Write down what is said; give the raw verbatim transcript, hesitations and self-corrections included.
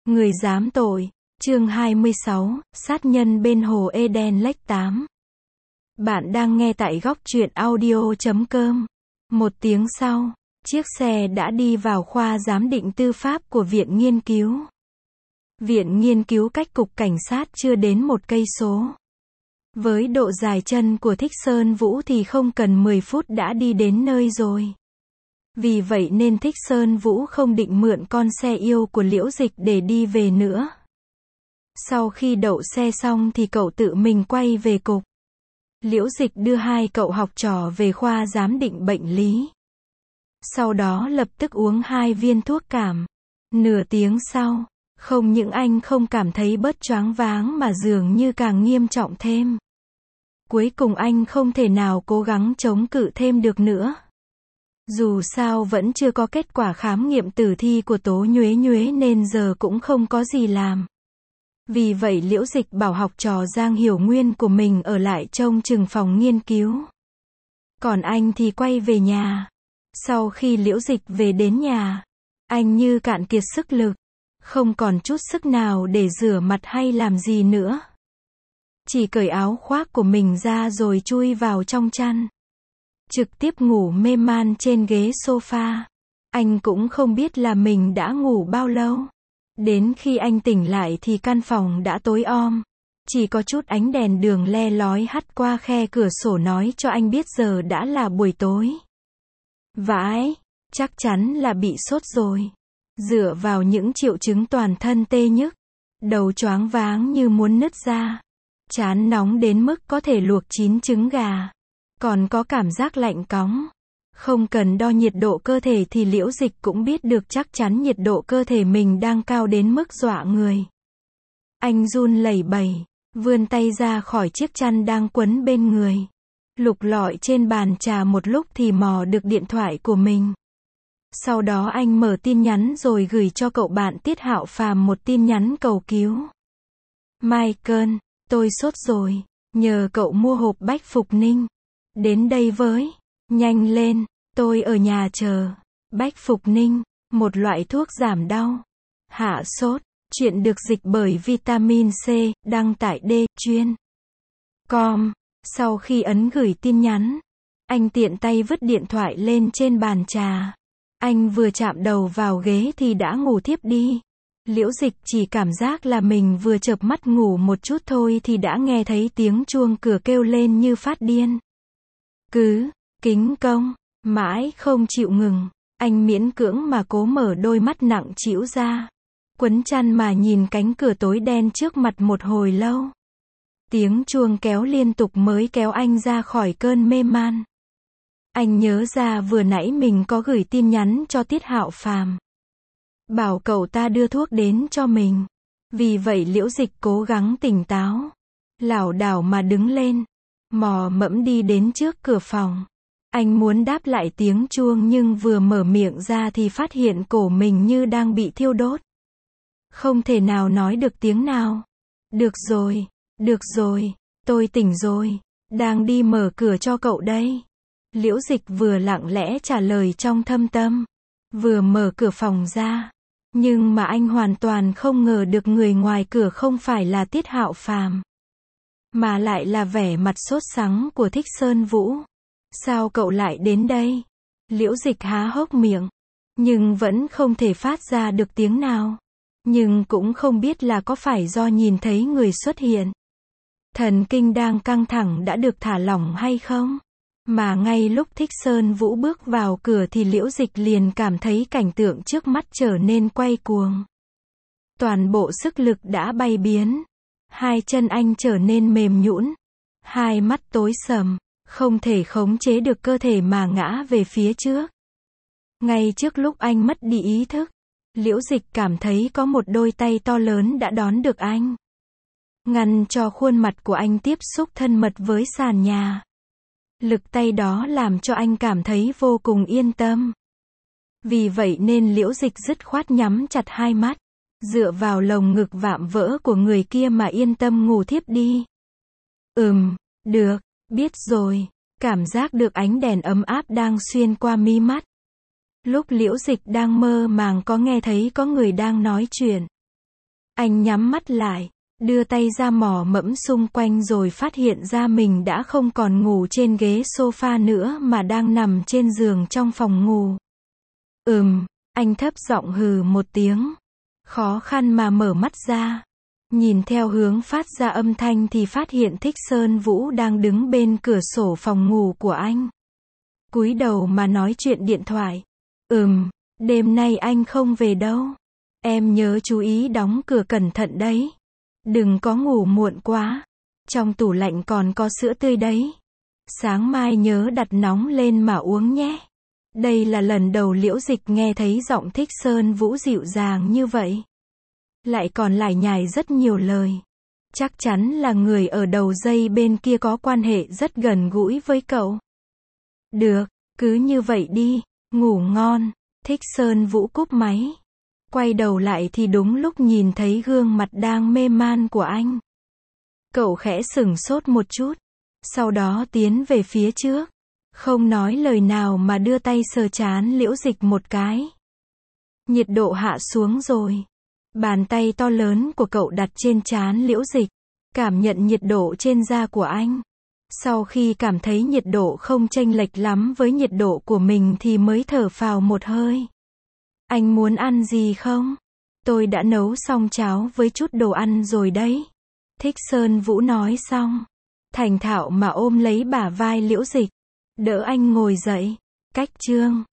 Người dám tội. Chương hai mươi sáu, sát nhân bên hồ Eden Lake tám. Bạn đang nghe tại góc truyện audio chấm com. Một tiếng sau, chiếc xe đã đi vào khoa giám định tư pháp của Viện Nghiên cứu. Viện Nghiên cứu cách cục cảnh sát chưa đến một cây số. Với độ dài chân của Thích Sơn Vũ thì không cần mười phút đã đi đến nơi rồi. Vì vậy nên Thích Sơn Vũ không định mượn con xe yêu của Liễu Dịch để đi về nữa. Sau khi đậu xe xong thì cậu tự mình quay về cục. Liễu Dịch đưa hai cậu học trò về khoa giám định bệnh lý. Sau đó lập tức uống hai viên thuốc cảm. Nửa tiếng sau, không những anh không cảm thấy bớt choáng váng mà dường như càng nghiêm trọng thêm. Cuối cùng anh không thể nào cố gắng chống cự thêm được nữa. Dù sao vẫn chưa có kết quả khám nghiệm tử thi của Tố Nhuế Nhuế nên giờ cũng không có gì làm. Vì vậy Liễu Dịch bảo học trò Giang Hiểu Nguyên của mình ở lại trông chừng phòng nghiên cứu. Còn anh thì quay về nhà. Sau khi Liễu Dịch về đến nhà, anh như cạn kiệt sức lực, không còn chút sức nào để rửa mặt hay làm gì nữa. Chỉ cởi áo khoác của mình ra rồi chui vào trong chăn. Trực tiếp ngủ mê man trên ghế sofa. Anh cũng không biết là mình đã ngủ bao lâu. Đến khi anh tỉnh lại thì căn phòng đã tối om. Chỉ có chút ánh đèn đường le lói hắt qua khe cửa sổ nói cho anh biết giờ đã là buổi tối. Vãi, chắc chắn là bị sốt rồi. Dựa vào những triệu chứng toàn thân tê nhức, đầu choáng váng như muốn nứt ra, trán nóng đến mức có thể luộc chín trứng gà, còn có cảm giác lạnh cóng. Không cần đo nhiệt độ cơ thể thì Liễu Dịch cũng biết được chắc chắn nhiệt độ cơ thể mình đang cao đến mức dọa người. Anh run lẩy bẩy, vươn tay ra khỏi chiếc chăn đang quấn bên người. Lục lọi trên bàn trà một lúc thì mò được điện thoại của mình. Sau đó anh mở tin nhắn rồi gửi cho cậu bạn Tiết Hạo Phàm một tin nhắn cầu cứu. Michael, tôi sốt rồi, nhờ cậu mua hộp Bách Phục Ninh. Đến đây với, nhanh lên, tôi ở nhà chờ. Bách Phục Ninh, một loại thuốc giảm đau, hạ sốt, chuyện được dịch bởi Vitamin C, đăng tải D, chuyên. Com. Sau khi ấn gửi tin nhắn, anh tiện tay vứt điện thoại lên trên bàn trà. Anh vừa chạm đầu vào ghế thì đã ngủ thiếp đi. Liễu Dịch chỉ cảm giác là mình vừa chợp mắt ngủ một chút thôi thì đã nghe thấy tiếng chuông cửa kêu lên như phát điên. Cứ, kính công, mãi không chịu ngừng. Anh miễn cưỡng mà cố mở đôi mắt nặng trĩu ra. Quấn chăn mà nhìn cánh cửa tối đen trước mặt một hồi lâu. Tiếng chuông kéo liên tục mới kéo anh ra khỏi cơn mê man. Anh nhớ ra vừa nãy mình có gửi tin nhắn cho Tiết Hạo Phàm, bảo cậu ta đưa thuốc đến cho mình. Vì vậy Liễu Dịch cố gắng tỉnh táo, lảo đảo mà đứng lên, mò mẫm đi đến trước cửa phòng. Anh muốn đáp lại tiếng chuông nhưng vừa mở miệng ra thì phát hiện cổ mình như đang bị thiêu đốt. Không thể nào nói được tiếng nào. Được rồi, được rồi, tôi tỉnh rồi, đang đi mở cửa cho cậu đây. Liễu Dịch vừa lặng lẽ trả lời trong thâm tâm, vừa mở cửa phòng ra. Nhưng mà anh hoàn toàn không ngờ được người ngoài cửa không phải là Tiết Hạo Phàm, mà lại là vẻ mặt sốt sắng của Thích Sơn Vũ. Sao cậu lại đến đây? Liễu Dịch há hốc miệng, nhưng vẫn không thể phát ra được tiếng nào. Nhưng cũng không biết là có phải do nhìn thấy người xuất hiện, thần kinh đang căng thẳng đã được thả lỏng hay không? Mà ngay lúc Thích Sơn Vũ bước vào cửa thì Liễu Dịch liền cảm thấy cảnh tượng trước mắt trở nên quay cuồng. Toàn bộ sức lực đã bay biến. Hai chân anh trở nên mềm nhũn. Hai mắt tối sầm, không thể khống chế được cơ thể mà ngã về phía trước. Ngay trước lúc anh mất đi ý thức, Liễu Dịch cảm thấy có một đôi tay to lớn đã đón được anh, ngăn cho khuôn mặt của anh tiếp xúc thân mật với sàn nhà. Lực tay đó làm cho anh cảm thấy vô cùng yên tâm. Vì vậy nên Liễu Dịch dứt khoát nhắm chặt hai mắt, dựa vào lồng ngực vạm vỡ của người kia mà yên tâm ngủ thiếp đi. Ừm, được, biết rồi. Cảm giác được ánh đèn ấm áp đang xuyên qua mí mắt. Lúc Liễu Dịch đang mơ màng có nghe thấy có người đang nói chuyện. Anh nhắm mắt lại, đưa tay ra mò mẫm xung quanh rồi phát hiện ra mình đã không còn ngủ trên ghế sofa nữa mà đang nằm trên giường trong phòng ngủ. Ừm, anh thấp giọng hừ một tiếng. Khó khăn mà mở mắt ra. Nhìn theo hướng phát ra âm thanh thì phát hiện Thích Sơn Vũ đang đứng bên cửa sổ phòng ngủ của anh. Cúi đầu mà nói chuyện điện thoại. Ừm, đêm nay anh không về đâu. Em nhớ chú ý đóng cửa cẩn thận đấy. Đừng có ngủ muộn quá. Trong tủ lạnh còn có sữa tươi đấy. Sáng mai nhớ đặt nóng lên mà uống nhé. Đây là lần đầu Liễu Dịch nghe thấy giọng Thích Sơn Vũ dịu dàng như vậy. Lại còn lải nhải rất nhiều lời. Chắc chắn là người ở đầu dây bên kia có quan hệ rất gần gũi với cậu. Được, cứ như vậy đi, ngủ ngon. Thích Sơn Vũ cúp máy. Quay đầu lại thì đúng lúc nhìn thấy gương mặt đang mê man của anh. Cậu khẽ sửng sốt một chút. Sau đó tiến về phía trước. Không nói lời nào mà đưa tay sờ trán Liễu Dịch một cái. Nhiệt độ hạ xuống rồi. Bàn tay to lớn của cậu đặt trên trán Liễu Dịch. Cảm nhận nhiệt độ trên da của anh. Sau khi cảm thấy nhiệt độ không chênh lệch lắm với nhiệt độ của mình thì mới thở phào một hơi. Anh muốn ăn gì không? Tôi đã nấu xong cháo với chút đồ ăn rồi đấy. Thích Sơn Vũ nói xong. Thành thạo mà ôm lấy bả vai Liễu Dịch. Đỡ anh ngồi dậy. Cách chương